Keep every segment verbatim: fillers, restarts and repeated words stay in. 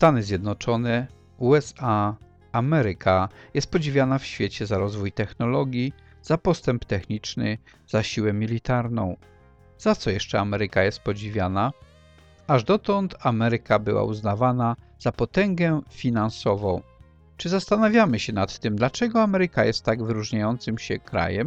Stany Zjednoczone, U S A, Ameryka jest podziwiana w świecie za rozwój technologii, za postęp techniczny, za siłę militarną. Za co jeszcze Ameryka jest podziwiana? Aż dotąd Ameryka była uznawana za potęgę finansową. Czy zastanawiamy się nad tym, dlaczego Ameryka jest tak wyróżniającym się krajem?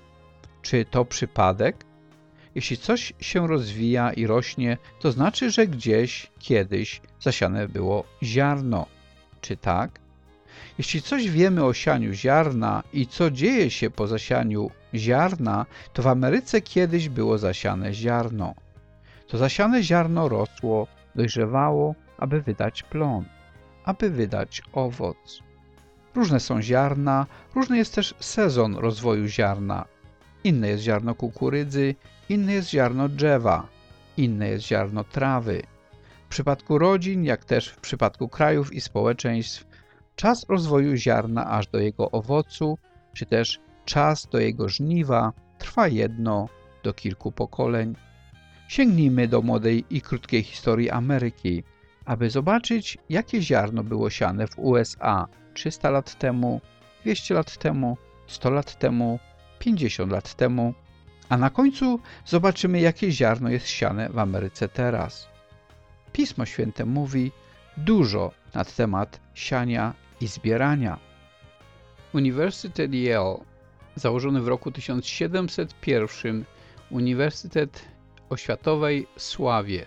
Czy to przypadek? Jeśli coś się rozwija i rośnie, to znaczy, że gdzieś, kiedyś zasiane było ziarno. Czy tak? Jeśli coś wiemy o sianiu ziarna i co dzieje się po zasianiu ziarna, to w Ameryce kiedyś było zasiane ziarno. To zasiane ziarno rosło, dojrzewało, aby wydać plon, aby wydać owoc. Różne są ziarna, różny jest też sezon rozwoju ziarna. Inne jest ziarno kukurydzy, inne jest ziarno drzewa, inne jest ziarno trawy. W przypadku rodzin, jak też w przypadku krajów i społeczeństw, czas rozwoju ziarna aż do jego owocu, czy też czas do jego żniwa trwa jedno do kilku pokoleń. Sięgnijmy do młodej i krótkiej historii Ameryki, aby zobaczyć, jakie ziarno było siane w U S A trzysta lat temu, dwieście lat temu, sto lat temu, pięćdziesiąt lat temu, a na końcu zobaczymy, jakie ziarno jest siane w Ameryce teraz. Pismo Święte mówi dużo na temat siania i zbierania. Uniwersytet Yale, założony w roku tysiąc siedemset jeden, uniwersytet o światowej sławie.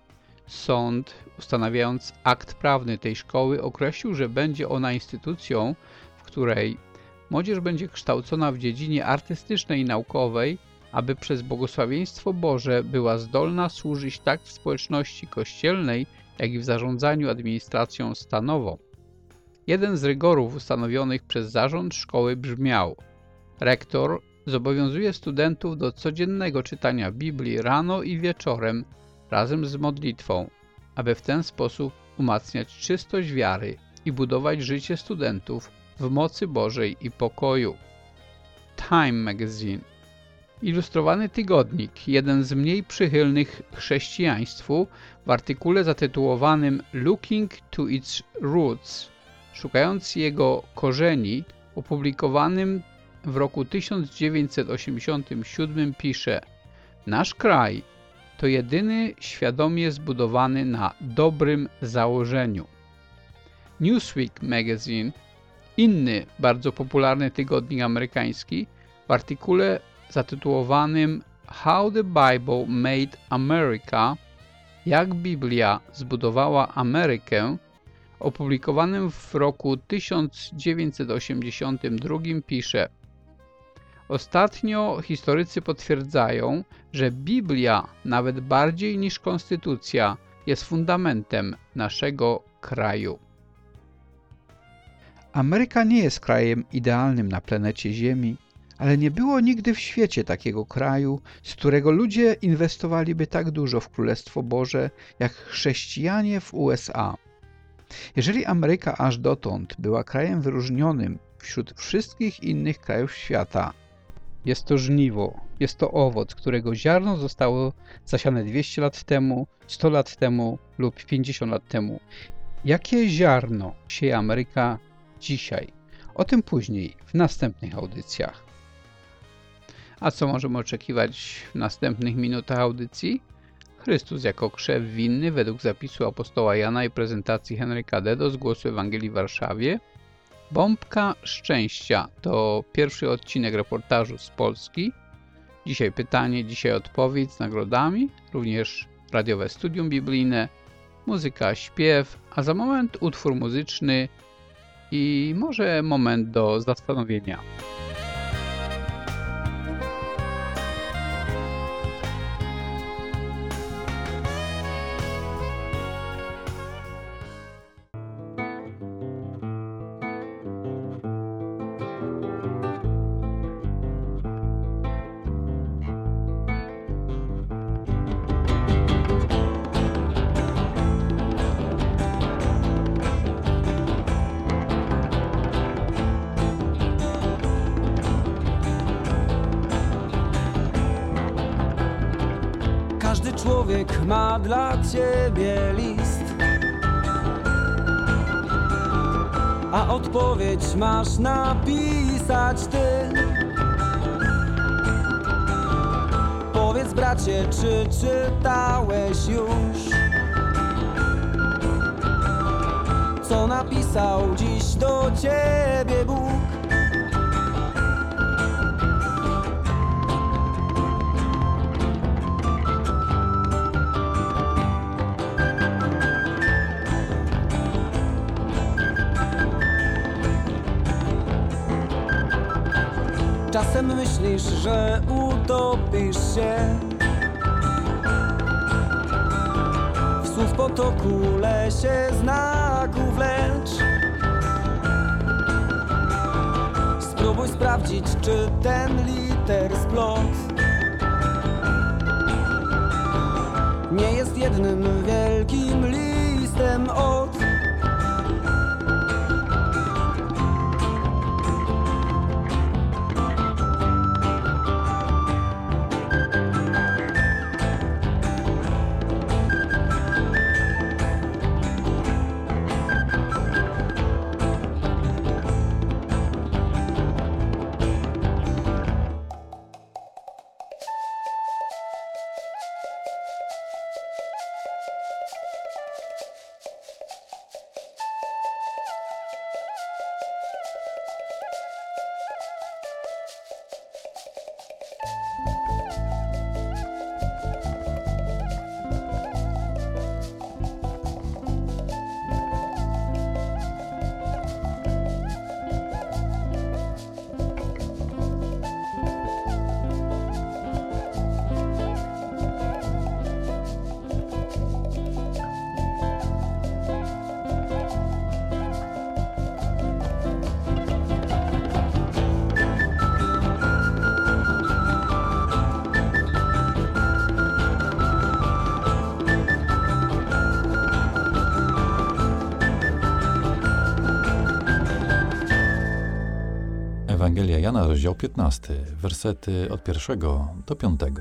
Sąd, ustanawiając akt prawny tej szkoły, określił, że będzie ona instytucją, w której młodzież będzie kształcona w dziedzinie artystycznej i naukowej, aby przez błogosławieństwo Boże była zdolna służyć tak w społeczności kościelnej, jak i w zarządzaniu administracją stanową. Jeden z rygorów ustanowionych przez zarząd szkoły brzmiał: rektor zobowiązuje studentów do codziennego czytania Biblii rano i wieczorem razem z modlitwą, aby w ten sposób umacniać czystość wiary i budować życie studentów w mocy Bożej i pokoju. Time Magazine, ilustrowany tygodnik, jeden z mniej przychylnych chrześcijaństwu, w artykule zatytułowanym Looking to its Roots, szukając jego korzeni, opublikowanym w roku tysiąc dziewięćset osiemdziesiątym siódmym pisze: nasz kraj to jedyny świadomie zbudowany na dobrym założeniu. Newsweek Magazine, inny bardzo popularny tygodnik amerykański, w artykule zatytułowanym How the Bible Made America, jak Biblia zbudowała Amerykę, opublikowanym w roku tysiąc dziewięćset osiemdziesiątym drugim pisze: ostatnio historycy potwierdzają, że Biblia, nawet bardziej niż konstytucja, jest fundamentem naszego kraju. Ameryka nie jest krajem idealnym na planecie Ziemi, ale nie było nigdy w świecie takiego kraju, z którego ludzie inwestowaliby tak dużo w Królestwo Boże, jak chrześcijanie w U S A. Jeżeli Ameryka aż dotąd była krajem wyróżnionym wśród wszystkich innych krajów świata, jest to żniwo, jest to owoc, którego ziarno zostało zasiane dwieście lat temu, sto lat temu lub pięćdziesiąt lat temu. Jakie ziarno sieje Ameryka dzisiaj? O tym później w następnych audycjach. A co możemy oczekiwać w następnych minutach audycji? Chrystus jako krzew winny według zapisu apostoła Jana i prezentacji Henryka Dedo z Głosu Ewangelii w Warszawie. Bombka szczęścia to pierwszy odcinek reportażu z Polski. Dzisiaj pytanie, dzisiaj odpowiedź z nagrodami, również radiowe studium biblijne, muzyka, śpiew, a za moment utwór muzyczny i może moment do zastanowienia. Człowiek ma dla ciebie list, a odpowiedź masz napisać ty. Powiedz bracie, czy czytałeś już, co napisał dziś do ciebie Bóg? Czasem myślisz, że utopisz się w słów potoku, lesie znaków, lecz spróbuj sprawdzić, czy ten liter splot nie jest jednym wielkim listem od. Ewangelia Jana, rozdział piętnasty, wersety od pierwszego do piątego.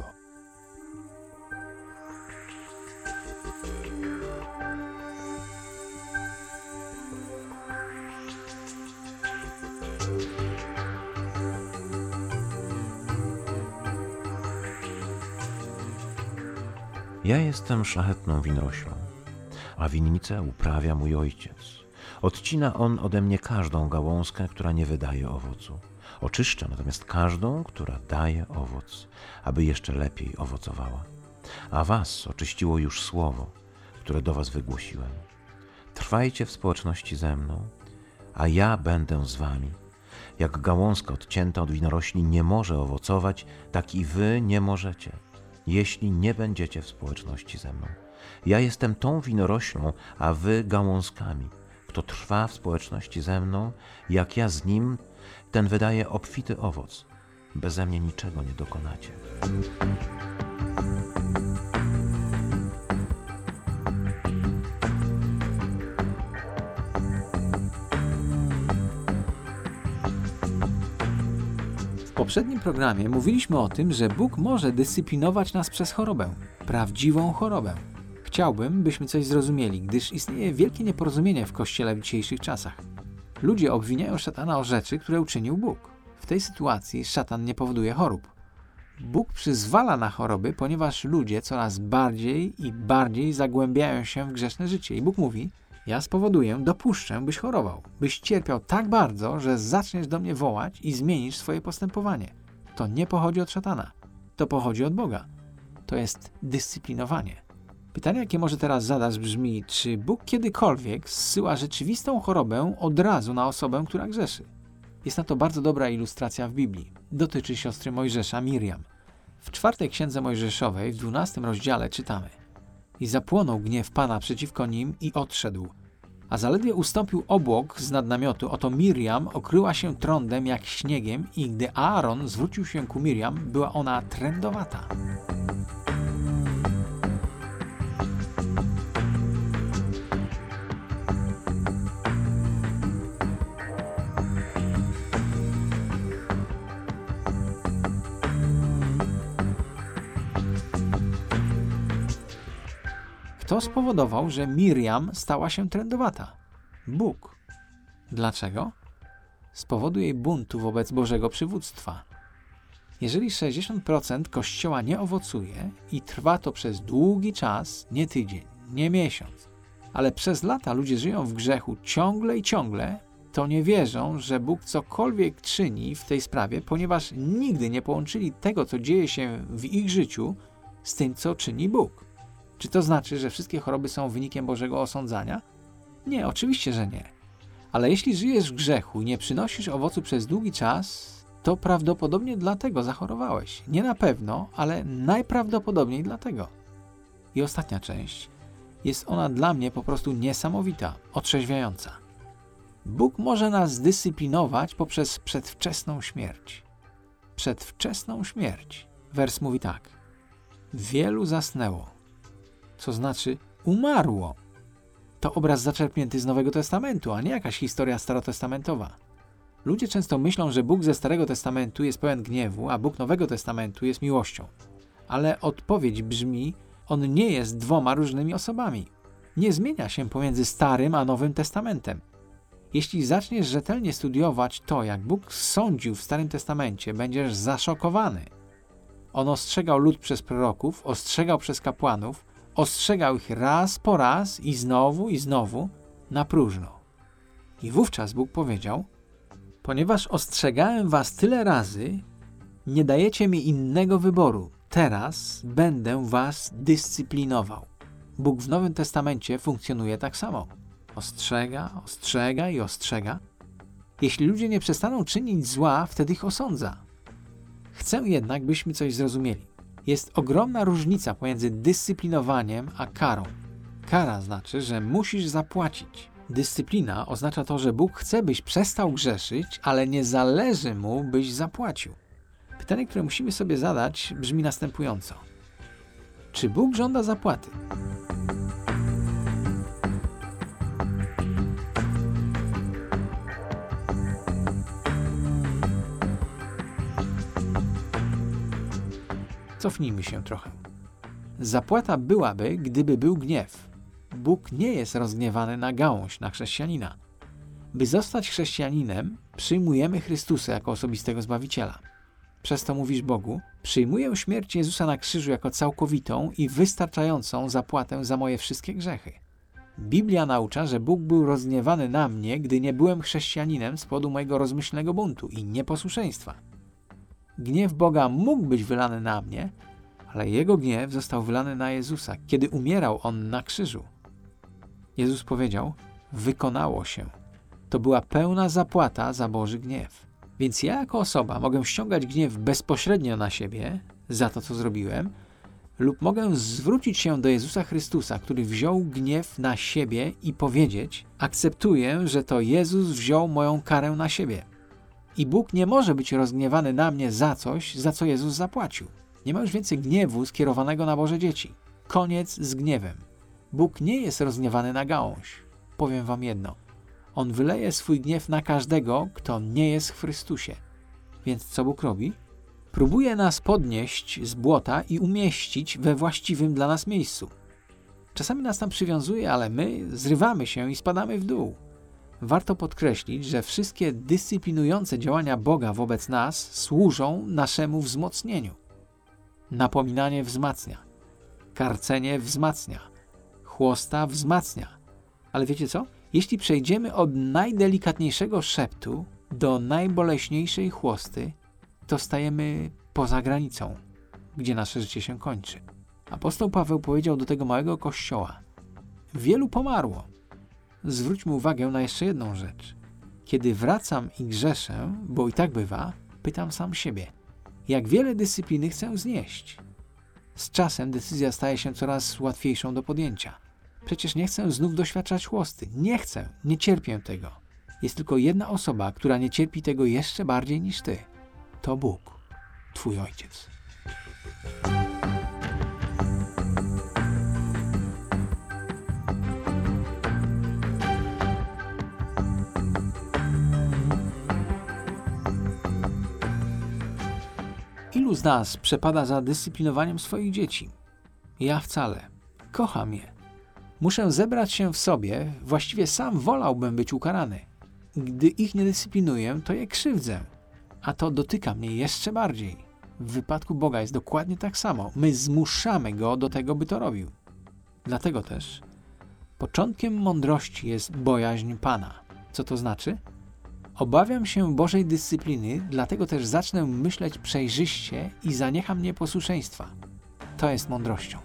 Ja jestem szlachetną winoroślą, a winnicę uprawia mój ojciec. Odcina on ode mnie każdą gałązkę, która nie wydaje owocu. Oczyszcza natomiast każdą, która daje owoc, aby jeszcze lepiej owocowała. A was oczyściło już słowo, które do was wygłosiłem. Trwajcie w społeczności ze mną, a ja będę z wami. Jak gałązka odcięta od winorośli nie może owocować, tak i wy nie możecie, jeśli nie będziecie w społeczności ze mną. Ja jestem tą winoroślą, a wy gałązkami. Kto trwa w społeczności ze mną, jak ja z nim, ten wydaje obfity owoc. Beze mnie niczego nie dokonacie. W poprzednim programie mówiliśmy o tym, że Bóg może dyscyplinować nas przez chorobę, prawdziwą chorobę. Chciałbym, byśmy coś zrozumieli, gdyż istnieje wielkie nieporozumienie w Kościele w dzisiejszych czasach. Ludzie obwiniają szatana o rzeczy, które uczynił Bóg. W tej sytuacji szatan nie powoduje chorób. Bóg przyzwala na choroby, ponieważ ludzie coraz bardziej i bardziej zagłębiają się w grzeszne życie. I Bóg mówi, ja spowoduję, dopuszczę, byś chorował, byś cierpiał tak bardzo, że zaczniesz do mnie wołać i zmienisz swoje postępowanie. To nie pochodzi od szatana. To pochodzi od Boga. To jest dyscyplinowanie. Pytanie, jakie może teraz zadać, brzmi, czy Bóg kiedykolwiek zsyła rzeczywistą chorobę od razu na osobę, która grzeszy? Jest na to bardzo dobra ilustracja w Biblii. Dotyczy siostry Mojżesza, Miriam. W czwartej księdze Mojżeszowej, w dwunastym rozdziale czytamy: I zapłonął gniew Pana przeciwko nim i odszedł. A zaledwie ustąpił obłok z nad namiotu, oto Miriam okryła się trądem jak śniegiem i gdy Aaron zwrócił się ku Miriam, była ona trędowata. Kto spowodował, że Miriam stała się trędowata? Bóg. Dlaczego? Z powodu jej buntu wobec Bożego przywództwa. Jeżeli sześćdziesiąt procent Kościoła nie owocuje i trwa to przez długi czas, nie tydzień, nie miesiąc, ale przez lata ludzie żyją w grzechu ciągle i ciągle, to nie wierzą, że Bóg cokolwiek czyni w tej sprawie, ponieważ nigdy nie połączyli tego, co dzieje się w ich życiu, z tym, co czyni Bóg. Czy to znaczy, że wszystkie choroby są wynikiem Bożego osądzania? Nie, oczywiście, że nie. Ale jeśli żyjesz w grzechu i nie przynosisz owocu przez długi czas, to prawdopodobnie dlatego zachorowałeś. Nie na pewno, ale najprawdopodobniej dlatego. I ostatnia część. Jest ona dla mnie po prostu niesamowita, otrzeźwiająca. Bóg może nas zdyscyplinować poprzez przedwczesną śmierć. Przedwczesną śmierć. Wers mówi tak. Wielu zasnęło, co znaczy umarło. To obraz zaczerpnięty z Nowego Testamentu, a nie jakaś historia starotestamentowa. Ludzie często myślą, że Bóg ze Starego Testamentu jest pełen gniewu, a Bóg Nowego Testamentu jest miłością. Ale odpowiedź brzmi, on nie jest dwoma różnymi osobami. Nie zmienia się pomiędzy Starym a Nowym Testamentem. Jeśli zaczniesz rzetelnie studiować to, jak Bóg sądził w Starym Testamencie, będziesz zaszokowany. On ostrzegał lud przez proroków, ostrzegał przez kapłanów, ostrzegał ich raz po raz i znowu i znowu na próżno. I wówczas Bóg powiedział: ponieważ ostrzegałem was tyle razy, nie dajecie mi innego wyboru. Teraz będę was dyscyplinował. Bóg w Nowym Testamencie funkcjonuje tak samo. Ostrzega, ostrzega i ostrzega. Jeśli ludzie nie przestaną czynić zła, wtedy ich osądza. Chcę jednak, byśmy coś zrozumieli. Jest ogromna różnica pomiędzy dyscyplinowaniem a karą. Kara znaczy, że musisz zapłacić. Dyscyplina oznacza to, że Bóg chce, byś przestał grzeszyć, ale nie zależy mu, byś zapłacił. Pytanie, które musimy sobie zadać, brzmi następująco. Czy Bóg żąda zapłaty? Cofnijmy się trochę. Zapłata byłaby, gdyby był gniew. Bóg nie jest rozgniewany na gałąź, na chrześcijanina. By zostać chrześcijaninem, przyjmujemy Chrystusa jako osobistego Zbawiciela. Przez to mówisz Bogu: przyjmuję śmierć Jezusa na krzyżu jako całkowitą i wystarczającą zapłatę za moje wszystkie grzechy. Biblia naucza, że Bóg był rozgniewany na mnie, gdy nie byłem chrześcijaninem z powodu mojego rozmyślnego buntu i nieposłuszeństwa. Gniew Boga mógł być wylany na mnie, ale Jego gniew został wylany na Jezusa, kiedy umierał On na krzyżu. Jezus powiedział: wykonało się. To była pełna zapłata za Boży gniew. Więc ja jako osoba mogę ściągać gniew bezpośrednio na siebie za to, co zrobiłem, lub mogę zwrócić się do Jezusa Chrystusa, który wziął gniew na siebie i powiedzieć: akceptuję, że to Jezus wziął moją karę na siebie. I Bóg nie może być rozgniewany na mnie za coś, za co Jezus zapłacił. Nie ma już więcej gniewu skierowanego na Boże dzieci. Koniec z gniewem. Bóg nie jest rozgniewany na gałąź. Powiem wam jedno. On wyleje swój gniew na każdego, kto nie jest w Chrystusie. Więc co Bóg robi? Próbuje nas podnieść z błota i umieścić we właściwym dla nas miejscu. Czasami nas tam przywiązuje, ale my zrywamy się i spadamy w dół. Warto podkreślić, że wszystkie dyscyplinujące działania Boga wobec nas służą naszemu wzmocnieniu. Napominanie wzmacnia. Karcenie wzmacnia. Chłosta wzmacnia. Ale wiecie co? Jeśli przejdziemy od najdelikatniejszego szeptu do najboleśniejszej chłosty, to stajemy poza granicą, gdzie nasze życie się kończy. Apostoł Paweł powiedział do tego małego kościoła: wielu pomarło. Zwróćmy uwagę na jeszcze jedną rzecz. Kiedy wracam i grzeszę, bo i tak bywa, pytam sam siebie: jak wiele dyscypliny chcę znieść? Z czasem decyzja staje się coraz łatwiejszą do podjęcia. Przecież nie chcę znów doświadczać chłosty. Nie chcę, nie cierpię tego. Jest tylko jedna osoba, która nie cierpi tego jeszcze bardziej niż ty. To Bóg, twój Ojciec. Ilu z nas przepada za dyscyplinowaniem swoich dzieci? Ja wcale. Kocham je. Muszę zebrać się w sobie, właściwie sam wolałbym być ukarany. Gdy ich nie dyscyplinuję, to je krzywdzę, a to dotyka mnie jeszcze bardziej. W wypadku Boga jest dokładnie tak samo. My zmuszamy Go do tego, by to robił. Dlatego też początkiem mądrości jest bojaźń Pana. Co to znaczy? Obawiam się Bożej dyscypliny, dlatego też zacznę myśleć przejrzyście i zaniecham nieposłuszeństwa. To jest mądrością.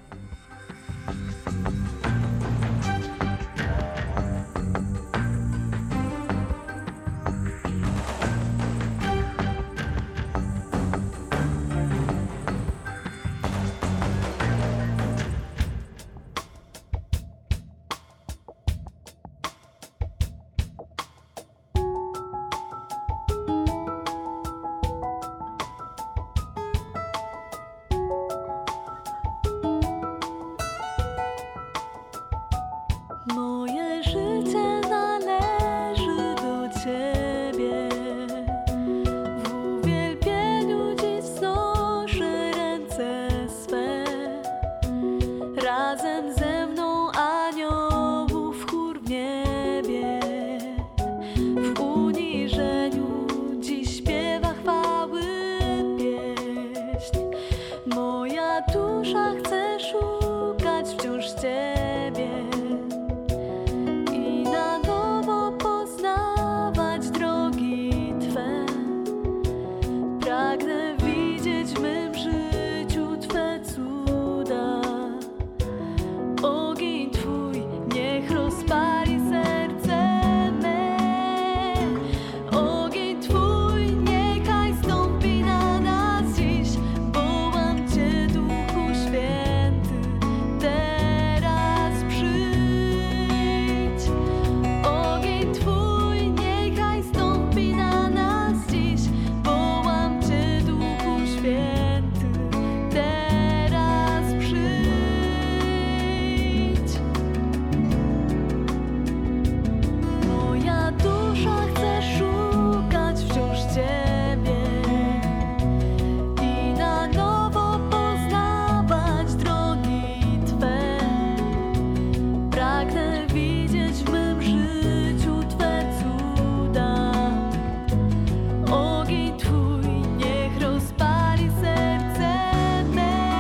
Moje życie należy do Ciebie. W uwielbieniu Dziś wznoszę ręce swe. Razem ze mną aniołów chór w niebie. W uniżeniu dziś śpiewa chwały pieśń. Moja dusza chce szukać wciąż Ciebie. Pragnę widzieć w mym życiu Twe cuda. Ogień Twój niech rozpali serce me. Ogień Twój niechaj stąpi na nas dziś. Wołam Cię, Duchu Święty, teraz przyjdź. Ogień Twój niechaj stąpi na nas dziś. Święty, teraz przyjdź. Moja dusza chce szukać wciąż Ciebie i na nowo poznawać drogi Twe. Pragnę widzieć w mym życiu Twe cuda. Ogień Twój niech rozpali serce me.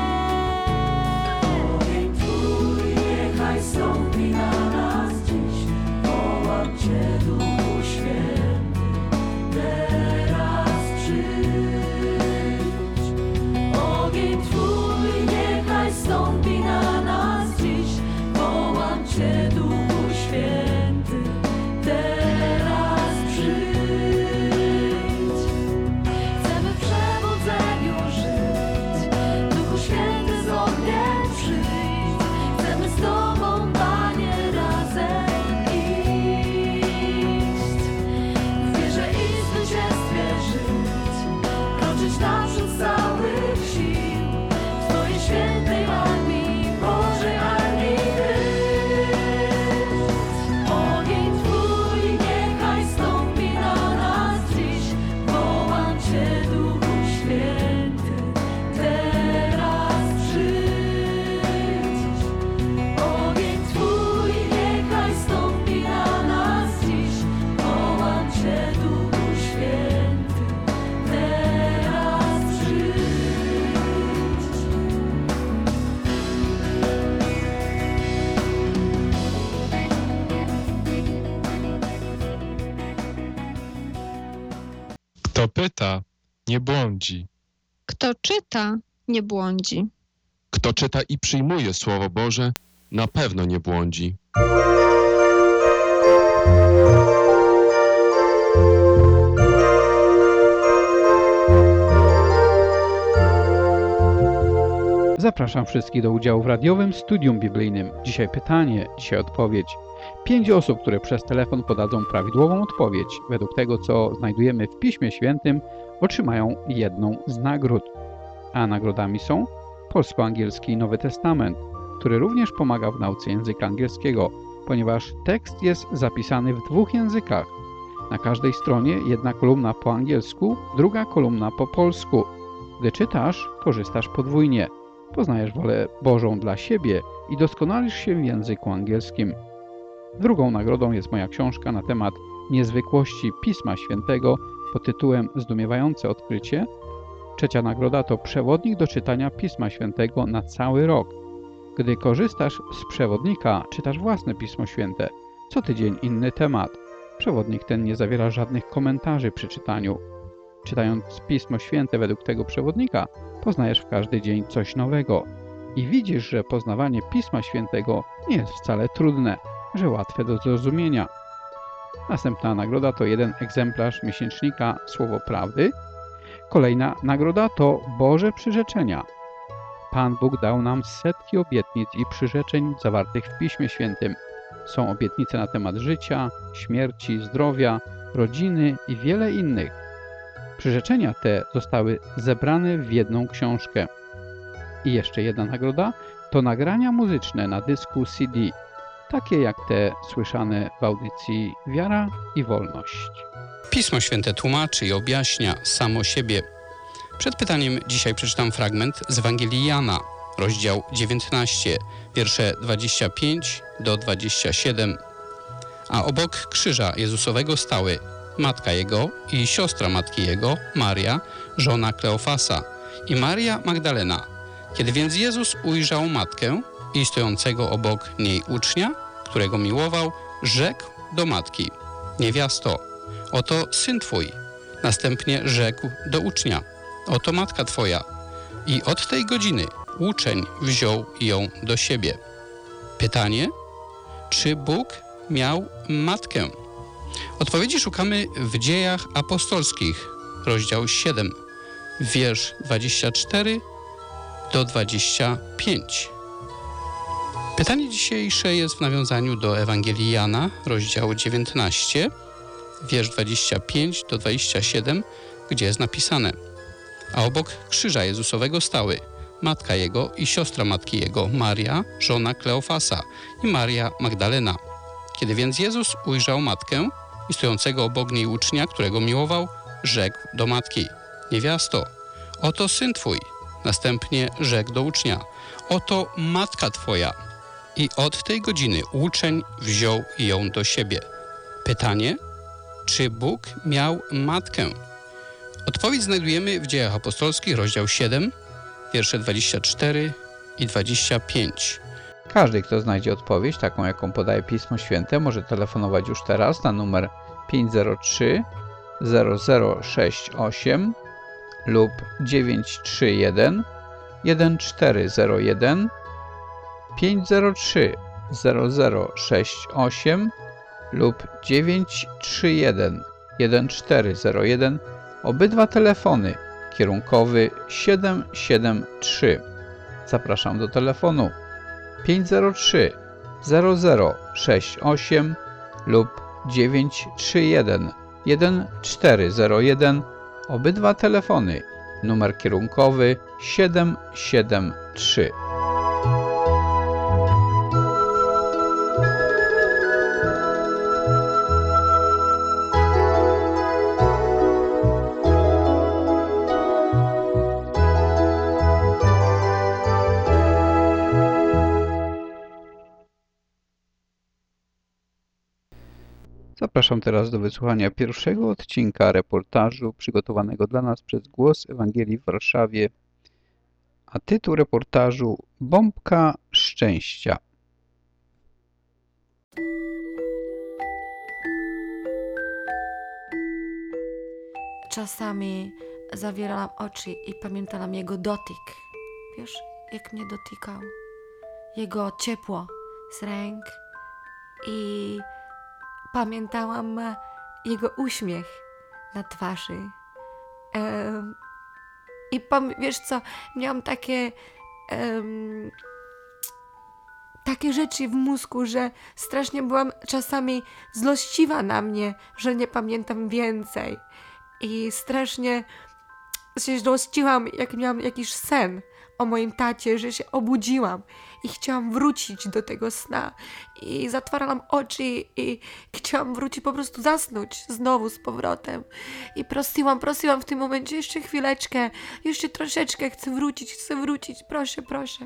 Ogień Twój niechaj stąpi na nas dziś. Wołam Cię, Duchu Święty, teraz przyjdź. Ogień Twój niechaj stąpi na nas dziś. Wołam Cię, Duchu Święty, teraz przyjdź. Chcemy w przebudzeniu żyć. Duchu Święty, z ogniem przyjdź. Chcemy z Tobą, Panie, razem iść. W wierze i zwycięstwie żyć. Kroczyć naprzód z całych sił. W Twojej świętej armii, Bożej armii być. Ogień Twój niechaj stąpi na nas dziś. Wołam Cię, Duchu Święty, teraz przyjdź. Ogień Twój niechaj stąpi na nas dziś. Wołam Cię, Duchu Święty, teraz przyjdź. Kto pyta, nie błądzi. Kto czyta, nie błądzi. Kto czyta i przyjmuje Słowo Boże, na pewno nie błądzi. Zapraszam wszystkich do udziału w radiowym studium biblijnym. Dzisiaj pytanie, dzisiaj odpowiedź. Pięć osób, które przez telefon podadzą prawidłową odpowiedź według tego, co znajdujemy w Piśmie Świętym, otrzymają jedną z nagród. A nagrodami są polsko-angielski Nowy Testament, który również pomaga w nauce języka angielskiego, ponieważ tekst jest zapisany w dwóch językach. Na każdej stronie jedna kolumna po angielsku, druga kolumna po polsku. Gdy czytasz, korzystasz podwójnie. Poznajesz wolę Bożą dla siebie i doskonalisz się w języku angielskim. Drugą nagrodą jest moja książka na temat niezwykłości Pisma Świętego pod tytułem Zdumiewające odkrycie. Trzecia nagroda to przewodnik do czytania Pisma Świętego na cały rok. Gdy korzystasz z przewodnika, czytasz własne Pismo Święte. Co tydzień inny temat. Przewodnik ten nie zawiera żadnych komentarzy przy czytaniu. Czytając Pismo Święte według tego przewodnika, poznajesz w każdy dzień coś nowego. I widzisz, że poznawanie Pisma Świętego nie jest wcale trudne, że łatwe do zrozumienia. Następna nagroda to jeden egzemplarz miesięcznika Słowo Prawdy. Kolejna nagroda to Boże przyrzeczenia. Pan Bóg dał nam setki obietnic i przyrzeczeń zawartych w Piśmie Świętym. Są obietnice na temat życia, śmierci, zdrowia, rodziny i wiele innych. Przyrzeczenia te zostały zebrane w jedną książkę. I jeszcze jedna nagroda to nagrania muzyczne na dysku C D, takie jak te słyszane w audycji Wiara i Wolność. Pismo Święte tłumaczy i objaśnia samo siebie. Przed pytaniem dzisiaj przeczytam fragment z Ewangelii Jana, rozdział dziewiętnasty, wiersze dwadzieścia pięć do dwudziestego siódmego. A obok krzyża Jezusowego stały matka Jego i siostra matki Jego, Maria, żona Kleofasa, i Maria Magdalena. Kiedy więc Jezus ujrzał matkę i stojącego obok niej ucznia, którego miłował, rzekł do matki: niewiasto, oto syn twój. Następnie rzekł do ucznia: oto matka twoja. I od tej godziny uczeń wziął ją do siebie. Pytanie: czy Bóg miał matkę? Odpowiedzi szukamy w Dziejach Apostolskich, rozdział siódmy, wiersz dwudziesty czwarty do dwudziestego piątego. Pytanie dzisiejsze jest w nawiązaniu do Ewangelii Jana, rozdział dziewiętnasty, wiersz dwudziesty piąty do dwudziestego siódmego, gdzie jest napisane: a obok krzyża Jezusowego stały matka Jego i siostra matki Jego, Maria, żona Kleofasa, i Maria Magdalena. Kiedy więc Jezus ujrzał matkę i stojącego obok niej ucznia, którego miłował, rzekł do matki: niewiasto, oto syn twój. Następnie rzekł do ucznia: oto matka twoja. I od tej godziny uczeń wziął ją do siebie. Pytanie: czy Bóg miał matkę? Odpowiedź znajdujemy w Dziejach Apostolskich, rozdział siódmy, wiersze dwudziesty czwarty i dwudziesty piąty. Każdy, kto znajdzie odpowiedź, taką jaką podaje Pismo Święte, może telefonować już teraz na numer pięć zero trzy zero zero sześć osiem lub dziewięć trzy jeden jeden cztery zero jeden, pięć zero trzy zero zero sześć osiem lub dziewięć trzy jeden jeden cztery zero jeden. Obydwa telefony kierunkowy siedem siedem trzy. Zapraszam do telefonu pięć zero trzy zero zero sześć osiem lub dziewięć trzy jeden jeden cztery zero jeden. Obydwa telefony, numer kierunkowy siedem siedem trzy. Zapraszam teraz do wysłuchania pierwszego odcinka reportażu przygotowanego dla nas przez Głos Ewangelii w Warszawie, a tytuł reportażu Bombka Szczęścia. Czasami zawierałam oczy i pamiętałam jego dotyk. Wiesz, jak mnie dotykał. Jego ciepło z ręk i pamiętałam jego uśmiech na twarzy. Um, I pam- wiesz co, miałam takie um, takie rzeczy w mózgu, że strasznie byłam czasami złościwa na mnie, że nie pamiętam więcej. I strasznie się złościłam, jak miałam jakiś sen o moim tacie, że się obudziłam i chciałam wrócić do tego sna. I zatwarałam oczy i chciałam wrócić, po prostu zasnąć znowu z powrotem. I prosiłam, prosiłam w tym momencie jeszcze chwileczkę, jeszcze troszeczkę, chcę wrócić, chcę wrócić, proszę, proszę.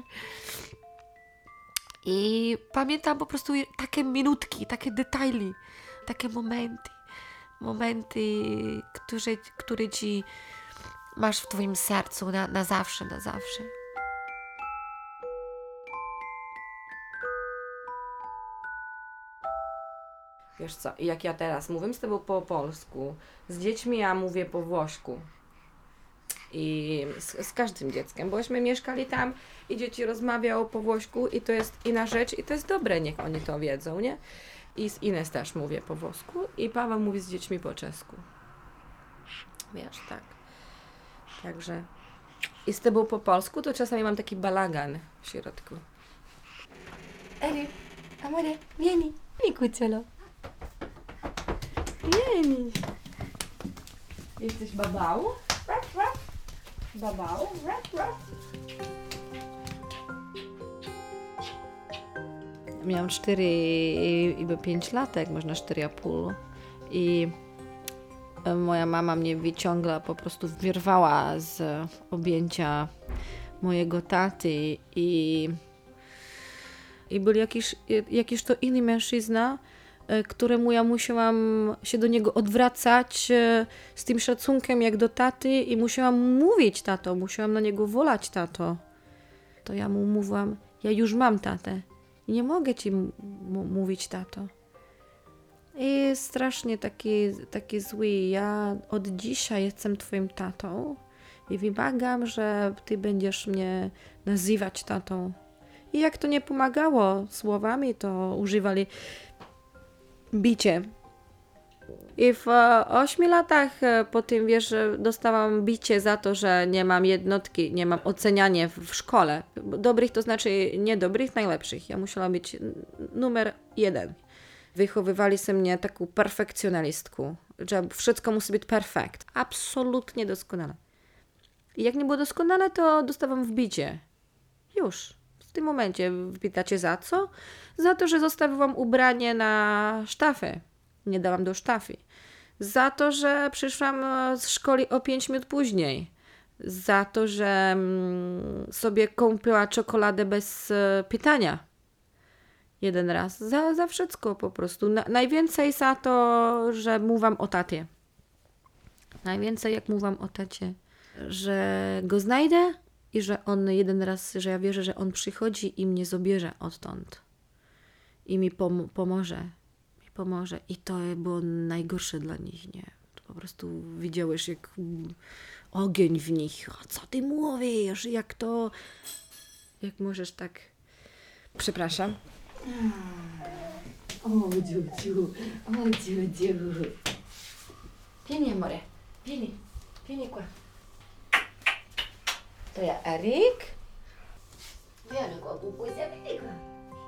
I pamiętam po prostu takie minutki, takie detali, takie momenty. momenty, które, które ci masz w twoim sercu na, na zawsze, na zawsze. Wiesz co, jak ja teraz mówię z tobą po polsku, z dziećmi ja mówię po włośku. I z, z każdym dzieckiem, bośmy mieszkali tam i dzieci rozmawiały po włośku i to jest inna rzecz i to jest dobre, niech oni to wiedzą, nie? I z Ines też mówię po włosku i Paweł mówi z dziećmi po czesku. Wiesz, tak. Także i z tobą po polsku to czasami mam taki balagan w środku. Eri, amore, vieni, vieni cucciolo. Vieni. Jesteś babał? Babał? Miałam cztery i pięć latek, można cztery i pół. I moja mama mnie wyciągła, po prostu wyrwała z objęcia mojego taty i, i był jakiś, jakiś to inny mężczyzna, któremu ja musiałam się do niego odwracać z tym szacunkiem jak do taty i musiałam mówić tato, musiałam na niego wolać tato. To ja mu mówiłam, ja już mam tatę i nie mogę ci m- m- mówić tato. I strasznie taki, taki zły, ja od dzisiaj jestem twoim tatą i wymagam, że ty będziesz mnie nazywać tatą. I jak to nie pomagało słowami, to używali bicie. I w ośmiu latach po tym, wiesz, dostałam bicie za to, że nie mam jednotki, nie mam oceniania w szkole. Dobrych to znaczy nie dobrych, najlepszych. Ja musiałam być numer jeden. Wychowywali się mnie taką perfekcjonalistką, że wszystko musi być perfekt. Absolutnie doskonale. I jak nie było doskonale, to dostawałam w bicie. Już. W tym momencie pytacie za co? Za to, że zostawiłam ubranie na sztafę. Nie dałam do sztafy. Za to, że przyszłam z szkoły o pięć minut później. Za to, że sobie kupiła czekoladę bez pytania. Jeden raz. Za, za wszystko po prostu. Na, najwięcej za to, że mówiłam o tacie. Najwięcej jak mówiłam o tacie. Że go znajdę i że on jeden raz, że ja wierzę, że on przychodzi i mnie zabierze odtąd. I mi pom- pomoże. Mi pomoże. I to było najgorsze dla nich, nie? To po prostu widziałeś jak ogień w nich. O, co ty mówisz? Jak to... Jak możesz tak... Przepraszam. O, dziudziu, o, dziudziu. Vieni, amore, vieni, vieni qua. To ja Erik. Vieni qua, pupusia, vieni qua.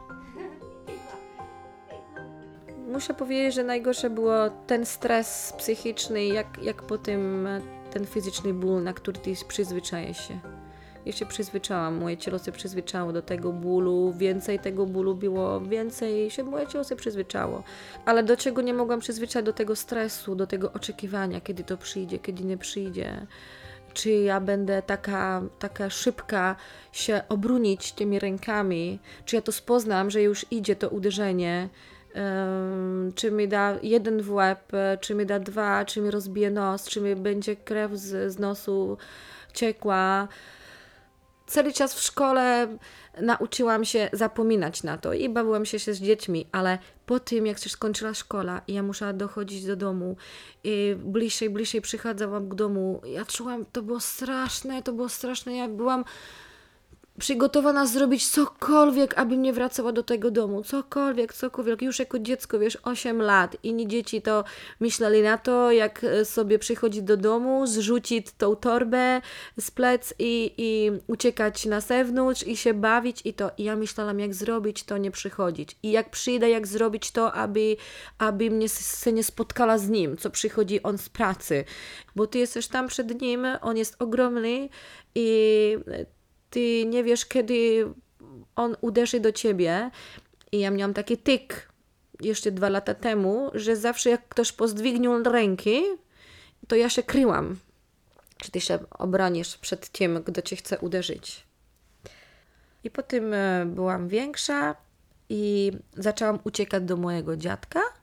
Muszę powiedzieć, że najgorsze było ten stres psychiczny, jak, jak potem ten fizyczny ból, na który ty przyzwyczajasz się. Ja się przyzwyczaiłam, moje ciało się przyzwyczaiło do tego bólu, więcej tego bólu było, więcej się moje ciało się przyzwyczaiło. Ale do czego nie mogłam przyzwyczaić? Do tego stresu, do tego oczekiwania, kiedy to przyjdzie, kiedy nie przyjdzie. Czy ja będę taka, taka szybka się obronić tymi rękami, czy ja to spoznam, że już idzie to uderzenie, um, czy mi da jeden w łeb, czy mi da dwa, czy mi rozbije nos, czy mi będzie krew z, z nosu ciekła. Cały czas w szkole nauczyłam się zapominać na to i bawiłam się, się z dziećmi, ale po tym, jak się skończyła szkoła i ja musiałam dochodzić do domu i bliżej, bliżej przychodziłam do domu, ja czułam, to było straszne, to było straszne, ja byłam przygotowana zrobić cokolwiek, aby mnie wracała do tego domu, cokolwiek, cokolwiek, już jako dziecko, wiesz, osiem lat, inni dzieci to myśleli na to, jak sobie przychodzić do domu, zrzucić tą torbę z plec i, i uciekać na zewnątrz i się bawić i to, i ja myślałam, jak zrobić to, nie przychodzić i jak przyjdę, jak zrobić to, aby, aby mnie się nie spotkała z nim, co przychodzi on z pracy, bo ty jesteś tam przed nim, on jest ogromny i ty nie wiesz, kiedy on uderzy do ciebie. I ja miałam taki tyk jeszcze dwa lata temu, że zawsze jak ktoś pozdwignił ręki, to ja się kryłam. Czy ty się obronisz przed tym, kto cię chce uderzyć. I potem byłam większa i zaczęłam uciekać do mojego dziadka,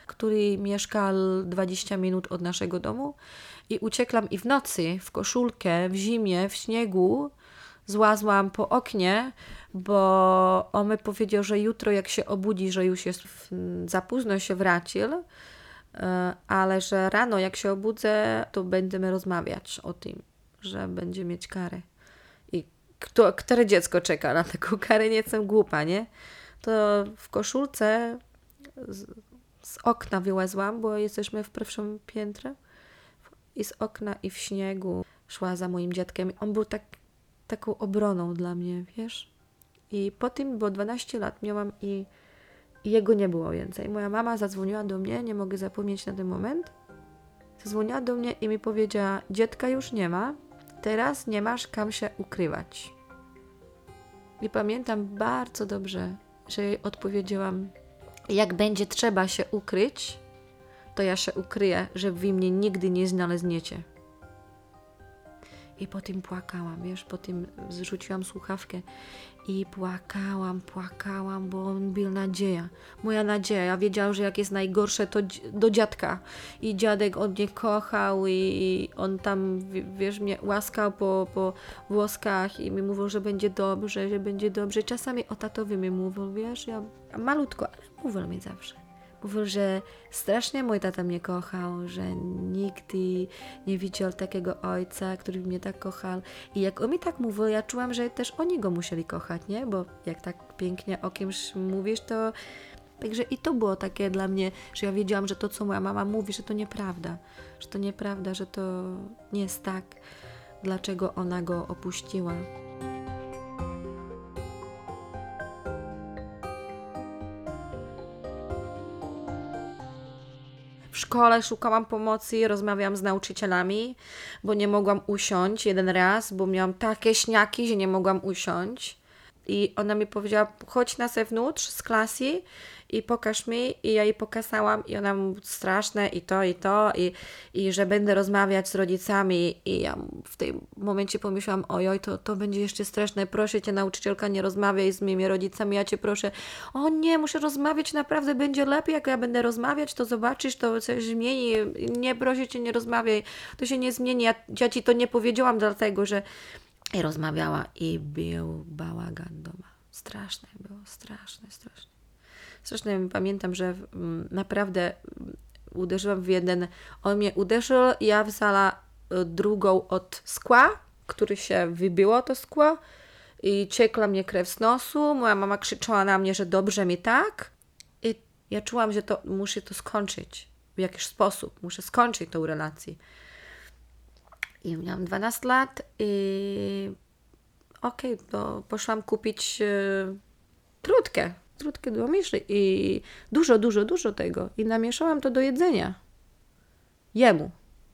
który mieszkał dwadzieścia minut od naszego domu i uciekłam i w nocy, w koszulkę, w zimie, w śniegu, złazłam po oknie, bo on mi powiedział, że jutro jak się obudzi, że już jest za późno się wracił, ale że rano jak się obudzę, to będziemy rozmawiać o tym, że będzie mieć karę. I kto, które dziecko czeka na taką karę? Nie jestem głupa, nie? To w koszulce z, z okna wyłazłam, bo jesteśmy w pierwszym piętrze i z okna i w śniegu szła za moim dziadkiem. On był tak, taką obroną dla mnie, wiesz? I po tym, bo dwanaście lat miałam i, i jego nie było więcej. Moja mama zadzwoniła do mnie, nie mogę zapomnieć na ten moment. Zadzwoniła do mnie i mi powiedziała, dziadka już nie ma, teraz nie masz kam się ukrywać. I pamiętam bardzo dobrze, że jej odpowiedziałam, jak będzie trzeba się ukryć, to ja się ukryję, że wy mnie nigdy nie znaleźniecie. I po tym płakałam, wiesz, po tym zrzuciłam słuchawkę i płakałam, płakałam, bo on był nadzieja. Moja nadzieja. Ja wiedziałam, że jak jest najgorsze, to do dziadka. I dziadek on mnie kochał i on tam, wiesz, mnie łaskał po, po włoskach i mi mówił, że będzie dobrze, że będzie dobrze. Czasami o tatowi mi mówił, wiesz, ja malutko, ale mówił mi zawsze. Mówił, że strasznie mój tata mnie kochał, że nigdy nie widział takiego ojca, który mnie tak kochał. I jak on mi tak mówił, ja czułam, że też oni go musieli kochać, nie? Bo jak tak pięknie o kimś mówisz, to... Także i to było takie dla mnie, że ja wiedziałam, że to, co moja mama mówi, że to nieprawda. Że to nieprawda, że to nie jest tak, dlaczego ona go opuściła. W szkole szukałam pomocy, rozmawiałam z nauczycielami, bo nie mogłam usiąść jeden raz, bo miałam takie śniaki, że nie mogłam usiąść. I ona mi powiedziała, chodź na zewnątrz z klasy i pokaż mi. I ja jej pokazałam i ona mówi, straszne i to, i to, i, i że będę rozmawiać z rodzicami. I ja w tym momencie pomyślałam, ojoj, to, to będzie jeszcze straszne, proszę cię nauczycielka, nie rozmawiaj z moimi rodzicami, ja cię proszę. O nie, muszę rozmawiać, naprawdę będzie lepiej, jak ja będę rozmawiać, to zobaczysz, to coś zmieni. Nie, proszę cię, nie rozmawiaj, to się nie zmieni. Ja, ja ci to nie powiedziałam dlatego, że i rozmawiała i był bałagan doma. Straszne było, straszne, straszne. Straszne, pamiętam, że mm, naprawdę uderzyłam w jeden, on mnie uderzył, ja wzięła drugą od skła, który się wybiło to skło i ciekła mnie krew z nosu, moja mama krzyczała na mnie, że dobrze mi tak i ja czułam, że to muszę to skończyć w jakiś sposób, muszę skończyć tą relację. I miałam dwanaście lat i okej, okay, to poszłam kupić e, trutkę, trutkę do myszy i dużo, dużo, dużo tego i namieszałam to do jedzenia jemu.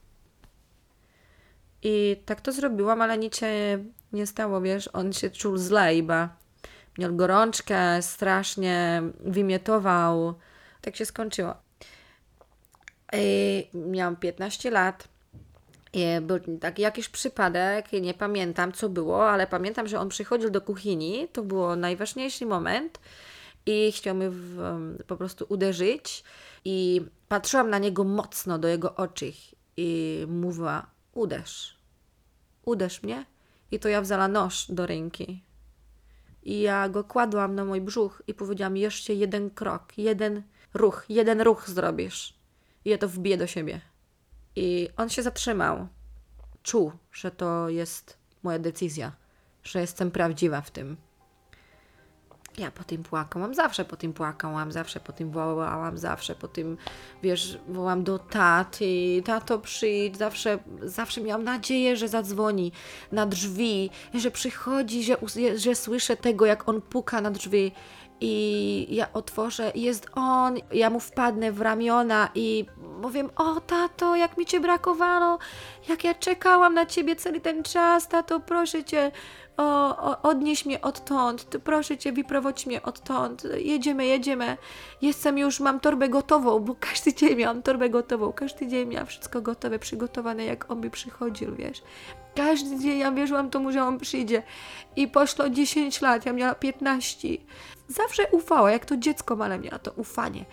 I tak to zrobiłam, ale nic się nie stało, wiesz, on się czuł źle, bo miał gorączkę, strasznie wymiotował, tak się skończyło. I miałam piętnaście lat. I był taki jakiś przypadek, nie pamiętam co było, ale pamiętam, że on przychodził do kuchni, to był najważniejszy moment i chciał mnie w, po prostu uderzyć i patrzyłam na niego mocno, do jego oczu i mówiła, uderz, uderz mnie i to ja wzięła nóż do ręki i ja go kładłam na mój brzuch i powiedziałam, jeszcze jeden krok, jeden ruch, jeden ruch zrobisz i ja to wbiję do siebie. I on się zatrzymał. Czuł, że to jest moja decyzja, że jestem prawdziwa w tym. Ja po tym płakałam, zawsze po tym płakałam, zawsze po tym wołałam, zawsze po tym, wiesz, wołałam do taty, tato przyjdź, zawsze, zawsze miałam nadzieję, że zadzwoni na drzwi, że przychodzi, że, że słyszę tego, jak on puka na drzwi i ja otworzę, jest on, ja mu wpadnę w ramiona i mówię, o tato, jak mi cię brakowało, jak ja czekałam na ciebie cały ten czas, tato, proszę cię, o, o, odnieś mnie odtąd, proszę cię, wyprowadź mnie odtąd, jedziemy, jedziemy, jestem już, mam torbę gotową, bo każdy dzień miałam torbę gotową, każdy dzień miałam wszystko gotowe, przygotowane, jak on by przychodził, wiesz. Każdy dzień ja wierzyłam tomu, że on przyjdzie i poszło dziesięć lat, ja miała piętnaście. Zawsze ufała, jak to dziecko male miała to ufanie.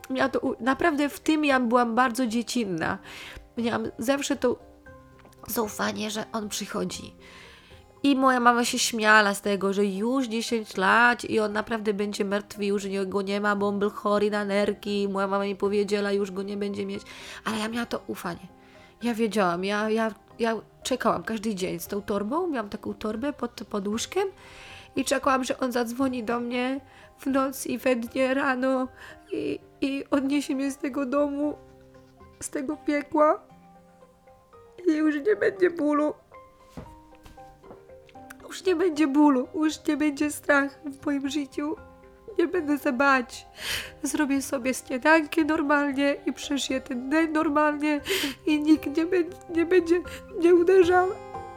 Ja to, naprawdę w tym ja byłam bardzo dziecinna. Miałam zawsze to zaufanie, że on przychodzi. I moja mama się śmiała z tego, że już dziesięć lat i on naprawdę będzie martwy, już go nie ma, bo on był chory na nerki. Moja mama mi powiedziała, już go nie będzie mieć. Ale ja miałam to ufanie. Ja wiedziałam, ja, ja, ja czekałam każdy dzień z tą torbą. Miałam taką torbę pod, pod łóżkiem i czekałam, że on zadzwoni do mnie w nocy i we dnie rano i, i odniesie mnie z tego domu, z tego piekła i już nie będzie bólu. Już nie będzie bólu, już nie będzie strach w moim życiu. Nie będę się bać. Zrobię sobie śniadankę normalnie i przeżyję ten dzień normalnie i nikt nie, be- nie będzie mnie uderzał.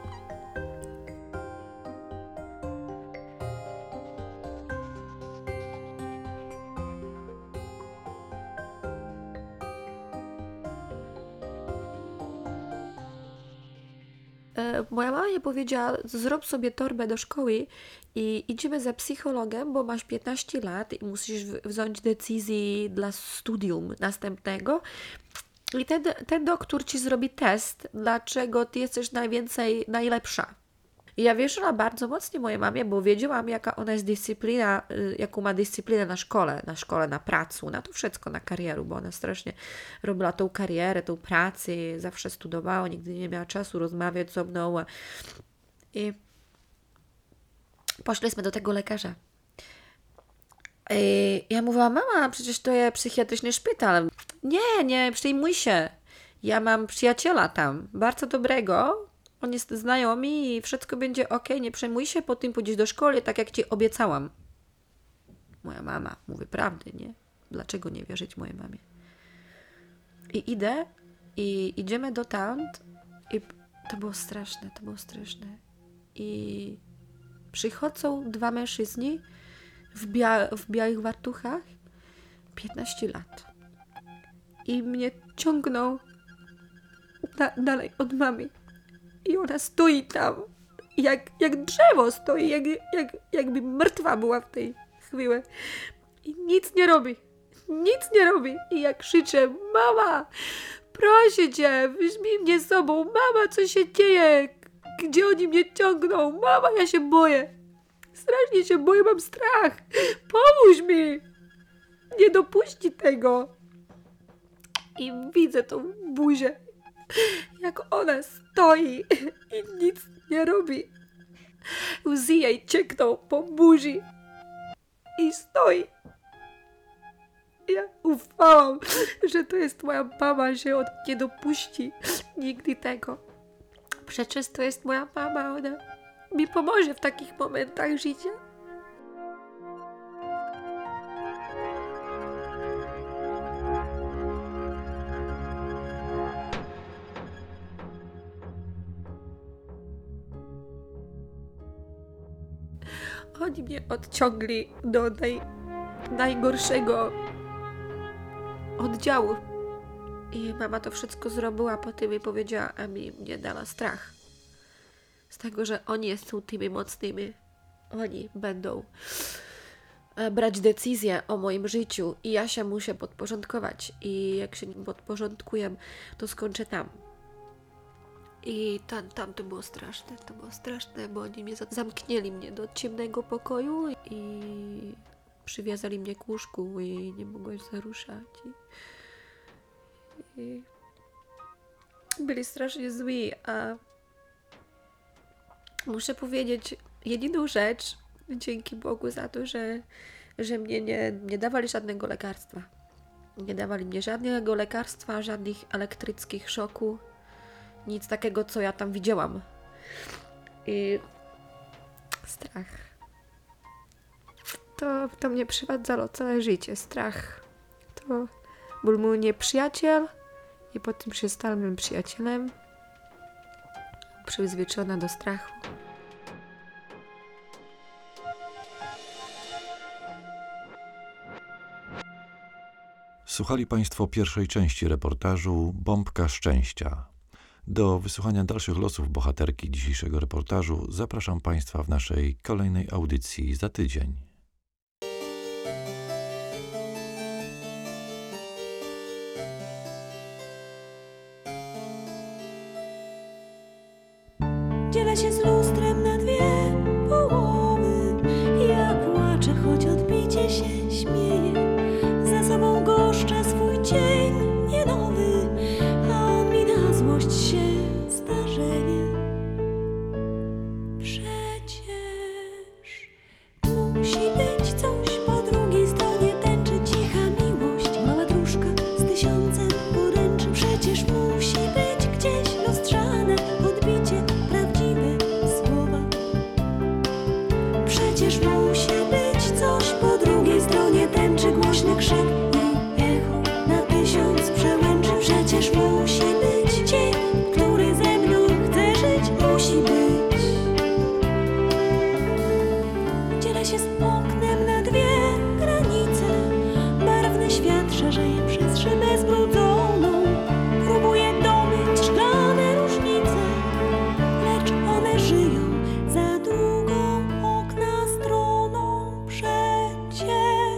Moja mama mi powiedziała, zrób sobie torbę do szkoły i idziemy za psychologiem, bo masz piętnaście lat i musisz wziąć decyzję dla studium następnego. I ten, ten doktor ci zrobi test, dlaczego ty jesteś najwięcej najlepsza. I ja wierzyłam bardzo mocno mojej mamie, bo wiedziałam, jaka ona jest dyscyplina, jaką ma dyscyplinę na szkole, na szkole, na pracu, na to wszystko, na karierę, bo ona strasznie robiła tą karierę, tą pracę, zawsze studiowała, nigdy nie miała czasu rozmawiać ze mną. I poszliśmy do tego lekarza. I ja mówiłam, mama, przecież to jest psychiatryczny szpital. Nie, nie, przejmuj się. Ja mam przyjaciela tam, bardzo dobrego. On jest znajomy i wszystko będzie ok, nie przejmuj się, potem pójdziesz do szkoły, tak jak ci obiecałam. Moja mama mówi prawdę, nie? Dlaczego nie wierzyć mojej mamie? I idę i idziemy do tamт i to było straszne, to było straszne. I przychodzą dwa mężczyźni w, bia- w białych wartuchach, piętnaście lat. I mnie ciągną da- dalej od mamy. I ona stoi tam, jak, jak drzewo stoi, jak, jak, jakby martwa była w tej chwili. I nic nie robi, nic nie robi. I ja krzyczę, mama, proszę cię, weźmij mnie z sobą, mama, co się dzieje? Gdzie oni mnie ciągną? Mama, ja się boję. Strasznie się boję, mam strach. Pomóż mi. Nie dopuści tego. I widzę tą buzię, jak ona stoi i nic nie robi. Łzy jej ciekną po buzi i stoi. Ja ufałam, że to jest moja mama, że on nie dopuści nigdy tego. Przecież to jest moja mama, ona mi pomoże w takich momentach życia. Oni mnie odciągli do naj, najgorszego oddziału. I mama to wszystko zrobiła, potem mi powiedziała, a mi mnie dała strach. Z tego, że oni są tymi mocnymi. Oni będą brać decyzje o moim życiu i ja się muszę podporządkować. I jak się podporządkuję, to skończę tam. I tam, tam to było straszne, to było straszne, bo oni mnie zamknęli mnie do ciemnego pokoju i przywiązali mnie k łóżku i nie mogłem się ruszać. I, i byli strasznie zły, a muszę powiedzieć jedyną rzecz, dzięki Bogu za to, że, że mnie nie, nie dawali żadnego lekarstwa. Nie dawali mnie żadnego lekarstwa, żadnych elektrycznych szoków. Nic takiego, co ja tam widziałam. I strach. To, to mnie przywadzało całe życie. Strach. To był mój nieprzyjaciel i potem się stał moim przyjacielem. Przyzwyczajona do strachu. Słuchali Państwo pierwszej części reportażu Bombka Szczęścia. Do wysłuchania dalszych losów bohaterki dzisiejszego reportażu zapraszam Państwa w naszej kolejnej audycji za tydzień. Dzielę się z lustrem na dwie połowy. Ja płaczę, choć odbicie się śmieje. Za sobą goszczę swój cień nie nowy, a on mi na złość się starzeje. Przecież musi być coś po drugiej stronie tęczy, cicha miłość, mała dróżka z tysiącem poręczy. Przecież musi być gdzieś lustrzane odbicie, prawdziwe słowa. Przecież musi być coś po drugiej stronie tęczy, głośny krzyk i echo na tysiąc przełęczy. Przecież musi być dzień, który ze mną chce żyć, musi być. Dzielę się z oknem na dwie granice. Barwny świat szarzeje przez szybę zbrudzoną. Próbuję domyć szklane różnice, lecz one żyją za drugą okna stroną. Przecież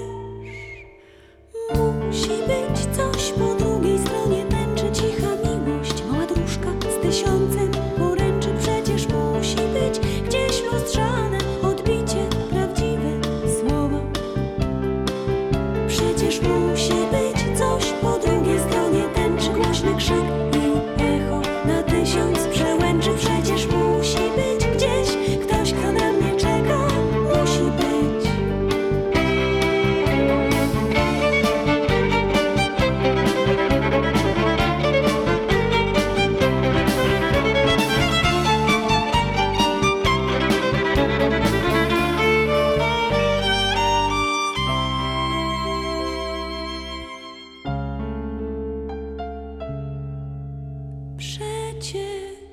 musi być coś po drugiej stronie tęczy, cicha miłość, mała dróżka z tysiącem poręczy. Przecież musi być gdzieś lustrzane odbicie, prawdziwe słowa. Przecież musi być coś po drugiej stronie tęczy, głośny krzyk i echo na tysiąc przełęczy. Przecież musi być gdzieś ktoś, kto na mnie czeka, musi być. Przecież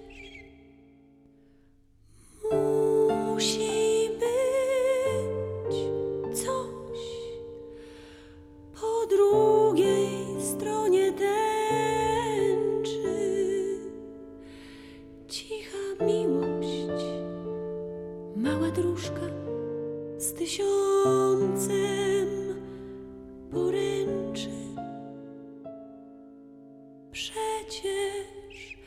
musi być coś po drugiej stronie tęczy, cicha miłość, mała dróżka z tysiącem poręczy. Przecież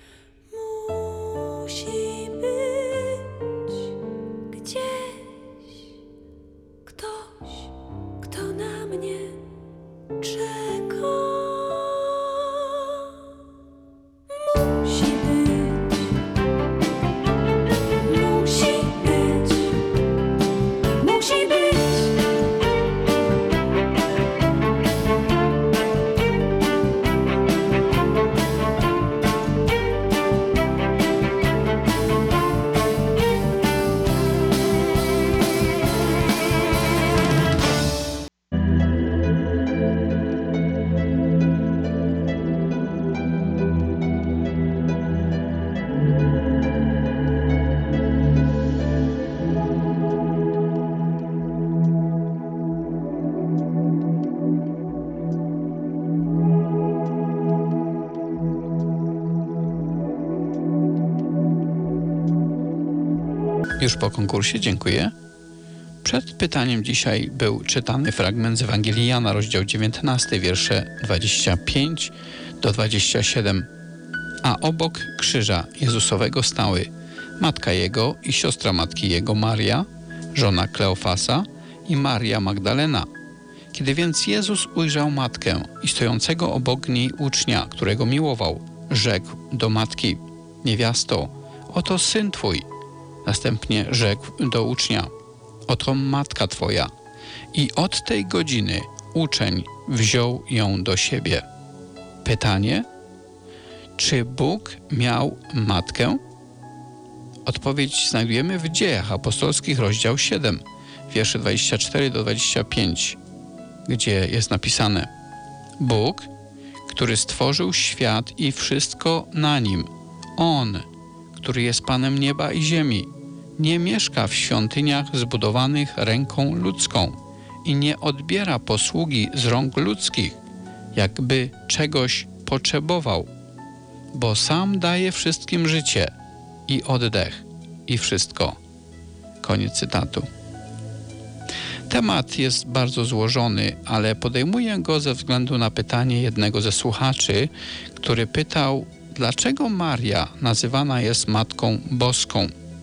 musi być gdzieś ktoś, kto na mnie czeka. Musi być, musi być, musi być. Już po konkursie, dziękuję. Przed pytaniem dzisiaj był czytany fragment z Ewangelii Jana, rozdział dziewiętnasty, wiersze dwadzieścia pięć do dwudziestego siódmego. A obok krzyża Jezusowego stały matka Jego i siostra matki Jego, Maria, żona Kleofasa i Maria Magdalena. Kiedy więc Jezus ujrzał matkę i stojącego obok niej ucznia, którego miłował, rzekł do matki: niewiasto, oto syn twój. Następnie rzekł do ucznia: oto matka twoja. I od tej godziny uczeń wziął ją do siebie. Pytanie: czy Bóg miał matkę? Odpowiedź znajdujemy w Dziejach Apostolskich, rozdział siódmy, wiersze dwadzieścia cztery do dwudziestego piątego, gdzie jest napisane: Bóg, który stworzył świat i wszystko na nim, On, który jest Panem nieba i ziemi, nie mieszka w świątyniach zbudowanych ręką ludzką i nie odbiera posługi z rąk ludzkich, jakby czegoś potrzebował, bo sam daje wszystkim życie i oddech i wszystko. Koniec cytatu. Temat jest bardzo złożony, ale podejmuję go ze względu na pytanie jednego ze słuchaczy, który pytał, dlaczego Maria nazywana jest Matką Boską.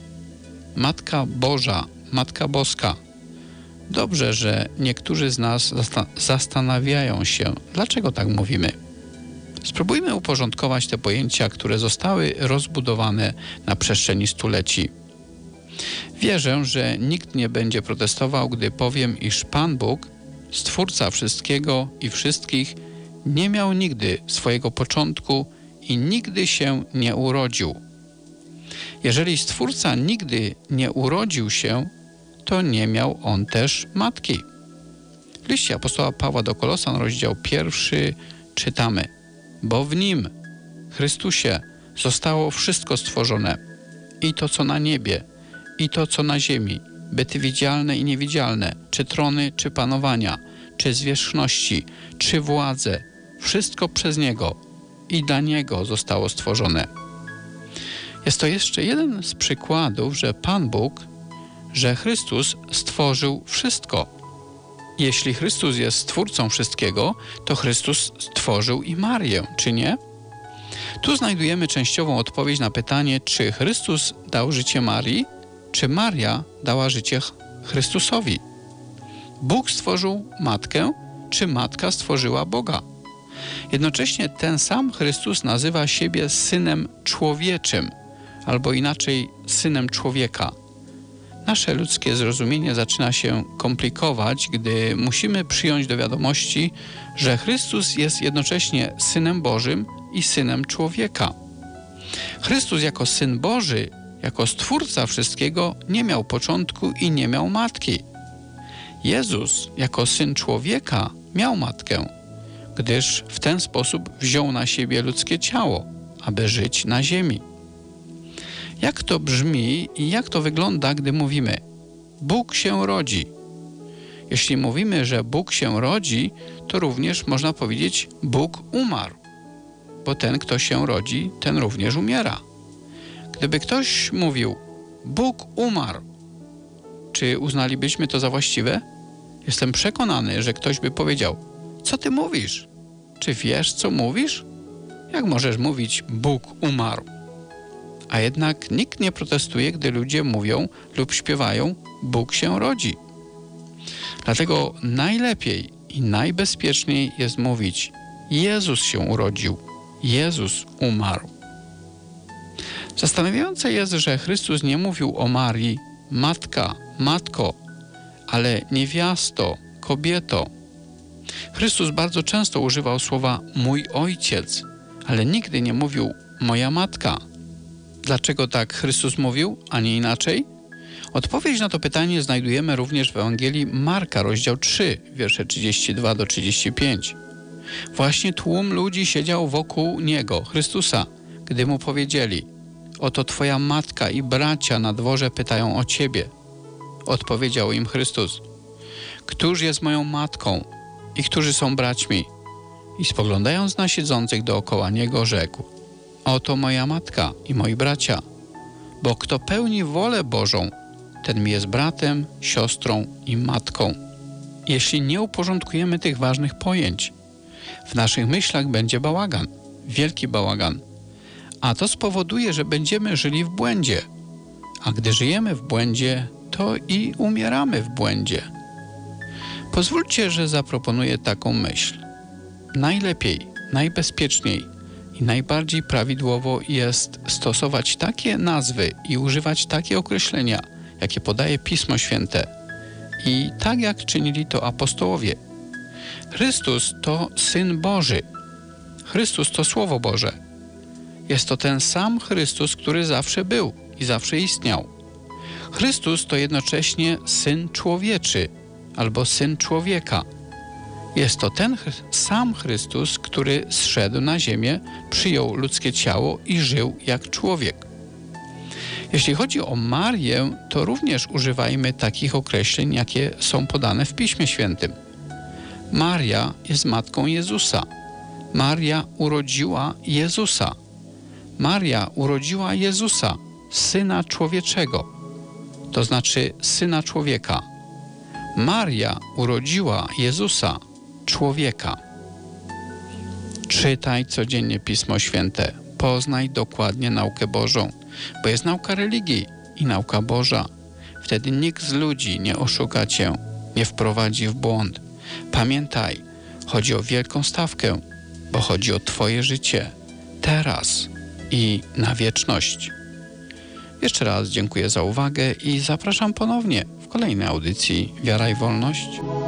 Matka Boża, Matka Boska. Dobrze, że niektórzy z nas zasta- zastanawiają się, dlaczego tak mówimy. Spróbujmy uporządkować te pojęcia, które zostały rozbudowane na przestrzeni stuleci. Wierzę, że nikt nie będzie protestował, gdy powiem, iż Pan Bóg, Stwórca wszystkiego i wszystkich, nie miał nigdy swojego początku i nigdy się nie urodził. Jeżeli Stwórca nigdy nie urodził się, to nie miał on też matki. W liście apostoła Pawła do Kolosan, rozdział pierwszy, czytamy: bo w Nim, Chrystusie, zostało wszystko stworzone, i to, co na niebie, i to, co na ziemi, byty widzialne i niewidzialne, czy trony, czy panowania, czy zwierzchności, czy władze, wszystko przez Niego i dla Niego zostało stworzone. Jest to jeszcze jeden z przykładów, że Pan Bóg, że Chrystus stworzył wszystko. Jeśli Chrystus jest Stwórcą wszystkiego, to Chrystus stworzył i Marię, czy nie? Tu znajdujemy częściową odpowiedź na pytanie, czy Chrystus dał życie Marii, czy Maria dała życie Chrystusowi. Bóg stworzył matkę, czy matka stworzyła Boga? Jednocześnie ten sam Chrystus nazywa siebie Synem Człowieczym, albo inaczej Synem Człowieka. Nasze ludzkie zrozumienie zaczyna się komplikować, gdy musimy przyjąć do wiadomości, że Chrystus jest jednocześnie Synem Bożym i Synem Człowieka. Chrystus jako Syn Boży, jako Stwórca wszystkiego, nie miał początku i nie miał matki. Jezus jako Syn Człowieka miał matkę, gdyż w ten sposób wziął na siebie ludzkie ciało, aby żyć na ziemi. Jak to brzmi i jak to wygląda, gdy mówimy Bóg się rodzi? Jeśli mówimy, że Bóg się rodzi, to również można powiedzieć Bóg umarł, bo ten, kto się rodzi, ten również umiera. Gdyby ktoś mówił Bóg umarł, czy uznalibyśmy to za właściwe? Jestem przekonany, że ktoś by powiedział: co ty mówisz? Czy wiesz, co mówisz? Jak możesz mówić Bóg umarł? A jednak nikt nie protestuje, gdy ludzie mówią lub śpiewają Bóg się rodzi. Dlatego najlepiej i najbezpieczniej jest mówić Jezus się urodził, Jezus umarł. Zastanawiające jest, że Chrystus nie mówił o Marii matka, matko, ale niewiasto, kobieto. Chrystus bardzo często używał słowa mój ojciec, ale nigdy nie mówił moja matka. Dlaczego tak Chrystus mówił, a nie inaczej? Odpowiedź na to pytanie znajdujemy również w Ewangelii Marka, rozdział trzy, wiersze trzydzieści dwa do trzydziestu pięciu. Właśnie tłum ludzi siedział wokół Niego, Chrystusa, gdy Mu powiedzieli: oto Twoja matka i bracia na dworze pytają o Ciebie. Odpowiedział im Chrystus: któż jest moją matką i którzy są braćmi? I spoglądając na siedzących dookoła Niego, rzekł: oto moja matka i moi bracia, bo kto pełni wolę Bożą, ten mi jest bratem, siostrą i matką. Jeśli nie uporządkujemy tych ważnych pojęć, w naszych myślach będzie bałagan, wielki bałagan, a to spowoduje, że będziemy żyli w błędzie, a gdy żyjemy w błędzie, to i umieramy w błędzie. Pozwólcie, że zaproponuję taką myśl. Najlepiej, najbezpieczniej i najbardziej prawidłowo jest stosować takie nazwy i używać takie określenia, jakie podaje Pismo Święte, i tak jak czynili to apostołowie. Chrystus to Syn Boży. Chrystus to Słowo Boże. Jest to ten sam Chrystus, który zawsze był i zawsze istniał. Chrystus to jednocześnie Syn Człowieczy albo Syn Człowieka. Jest to ten sam Chrystus, który zszedł na ziemię, przyjął ludzkie ciało i żył jak człowiek. Jeśli chodzi o Marię, to również używajmy takich określeń, jakie są podane w Piśmie Świętym. Maria jest matką Jezusa. Maria urodziła Jezusa. Maria urodziła Jezusa, Syna Człowieczego, to znaczy Syna Człowieka. Maria urodziła Jezusa, człowieka. Czytaj codziennie Pismo Święte. Poznaj dokładnie naukę Bożą, bo jest nauka religii, i nauka Boża. Wtedy nikt z ludzi nie oszuka cię, nie wprowadzi w błąd. Pamiętaj, chodzi o wielką stawkę, bo chodzi o twoje życie, teraz i na wieczność. Jeszcze raz dziękuję za uwagę i zapraszam ponownie w kolejnej audycji Wiara i Wolność.